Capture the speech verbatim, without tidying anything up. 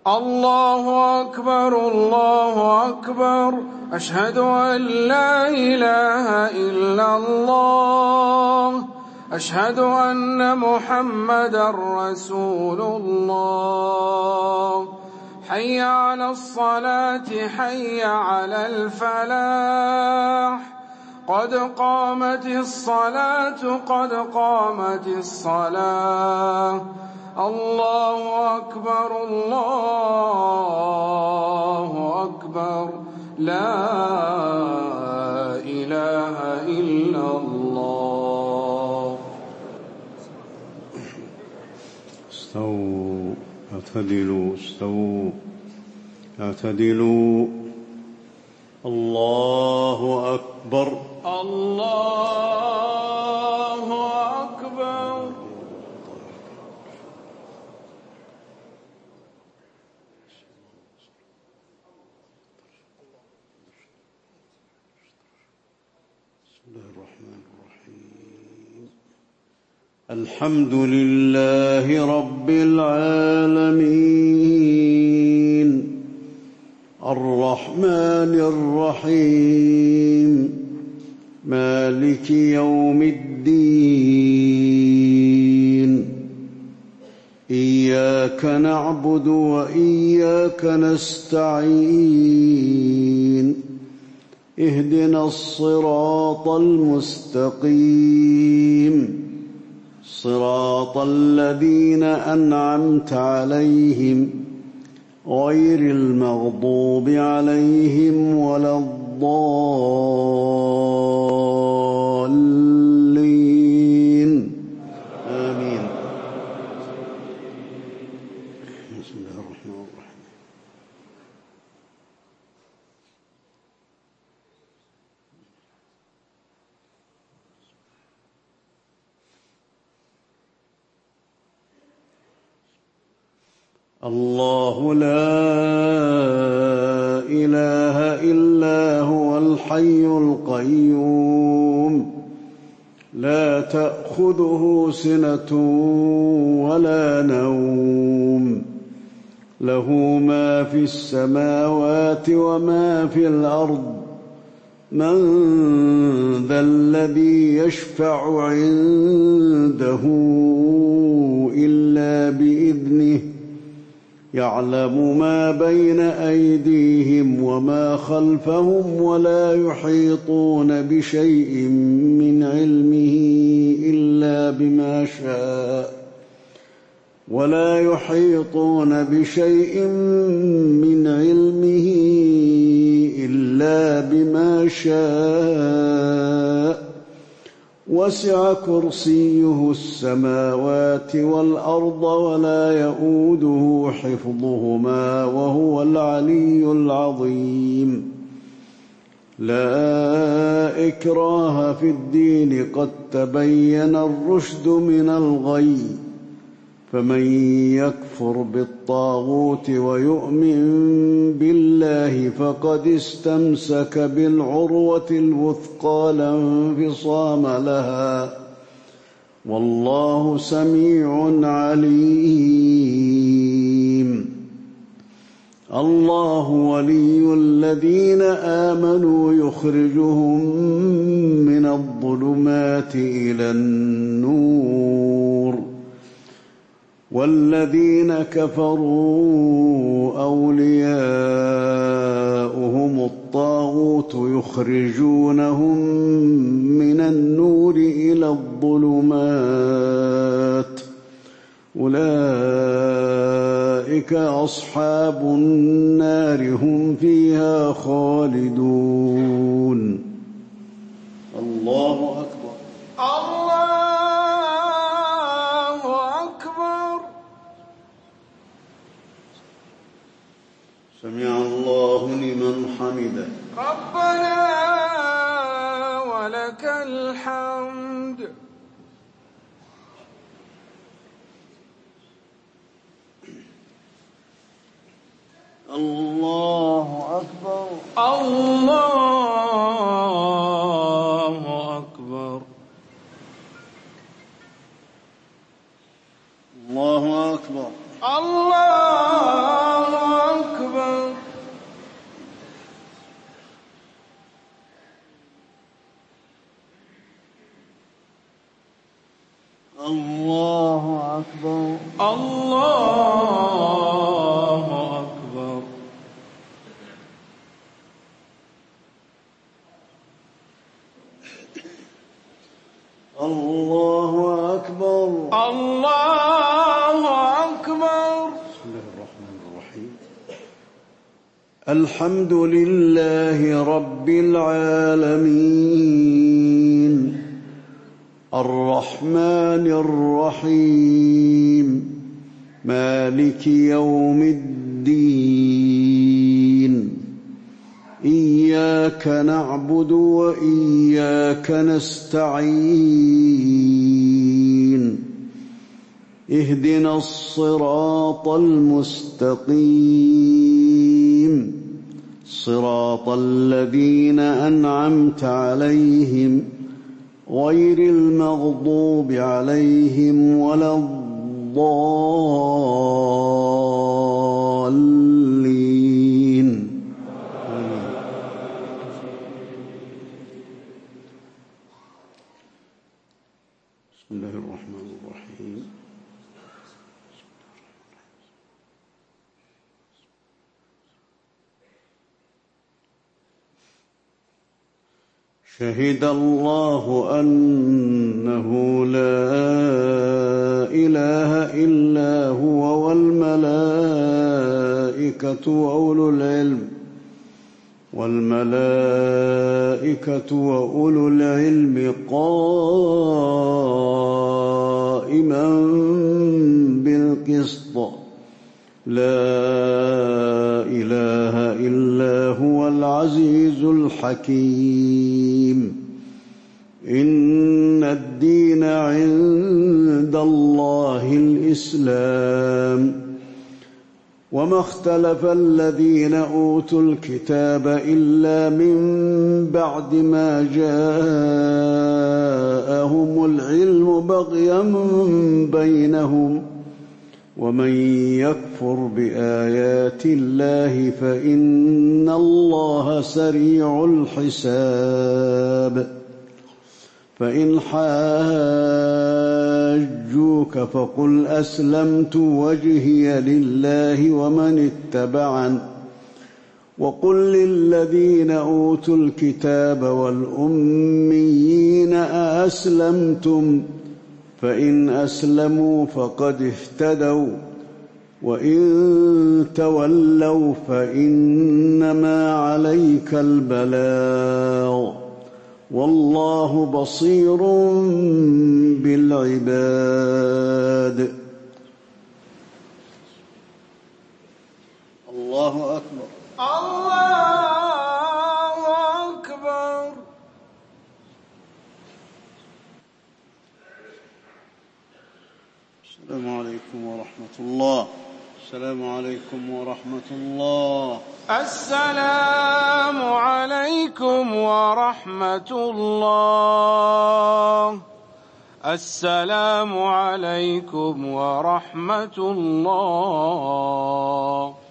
الله أكبر الله أكبر أشهد أن لا إله إلا الله أشهد أن محمدا رسول الله حي على الصلاة حي على الفلاح قد قامت الصلاة قد قامت الصلاة الله أكبر الله أكبر لا إله إلا الله. استووا اعتدلوا استووا اعتدلوا. الله أكبر الله أكبر. بسم الله الرحمن الرحيم. الحمد لله رب العالمين الرحمن الرحيم مالك يوم الدين إياك نعبد وإياك نستعين اهدنا الصراط المستقيم صراط الذين أنعمت عليهم غير المغضوب عليهم ولا الضالين آمين. بسم الله الرحمن الرحيم. الله لا إله إلا هو الحي القيوم لا تأخذه سنة ولا نوم له ما في السماوات وما في الأرض من ذا الذي يشفع عنده إلا بإذنه يعلم ما بين أيديهم وما خلفهم ولا يحيطون بشيء من علمه إلا بما شاء ولا يحيطون بشيء من علمه إلا بما شاء وسع كرسيه السماوات والأرض ولا يئوده حفظهما وهو العلي العظيم. لا إكراه في الدين قد تبين الرشد من الغي فمن يكفر بالطاغوت ويؤمن بالله فقد استمسك بالعروة الوثقى لا انفصام لها والله سميع عليم. الله ولي الذين آمنوا يخرجهم من الظلمات إلى النور والذين كفروا أولياؤهم الطاغوت يخرجونهم من النور إلى الظلمات أولئك أصحاب النار هم فيها خالدون. الله أكبر. الله أكبر. سمع الله لمن حمده. ربنا ولك الحمد. الله أكبر. الله أكبر. الله أكبر. الله الله أكبر. الله أكبر. الله أكبر. الله أكبر. بسم الله الرحمن الرحيم. الحمد لله رب العالمين الرحمن الرحيم مالك يوم الدين إياك نعبد وإياك نستعين اهدنا الصراط المستقيم صراط الذين أنعمت عليهم غير المغضوب عليهم ولا الضالين. بسم الله الرحمن الرحيم. شهد الله أنه لا إله إلا هو والملائكة وأولو العلم والملائكة وأولو العلم قائما بالقسط لا إله إلا هو العزيز الحكيم. إن الدين عند الله الإسلام وما اختلف الذين أوتوا الكتاب إلا من بعد ما جاءهم العلم بغيا بينهم ومن يكفر بآيات الله فإن الله سريع الحساب. فإن حاجوك فقل أسلمت وجهي لله ومن اتبعن وقل للذين أوتوا الكتاب والأميين أأسلمتم فإن أسلموا فقد اهتدوا وإن تولوا فإنما عليك البلاغ والله بصير بالعباد. الله أكبر. الله أكبر. السلام عليكم ورحمة الله. السلام عليكم ورحمة الله. السلام عليكم ورحمة الله. السلام عليكم ورحمة الله.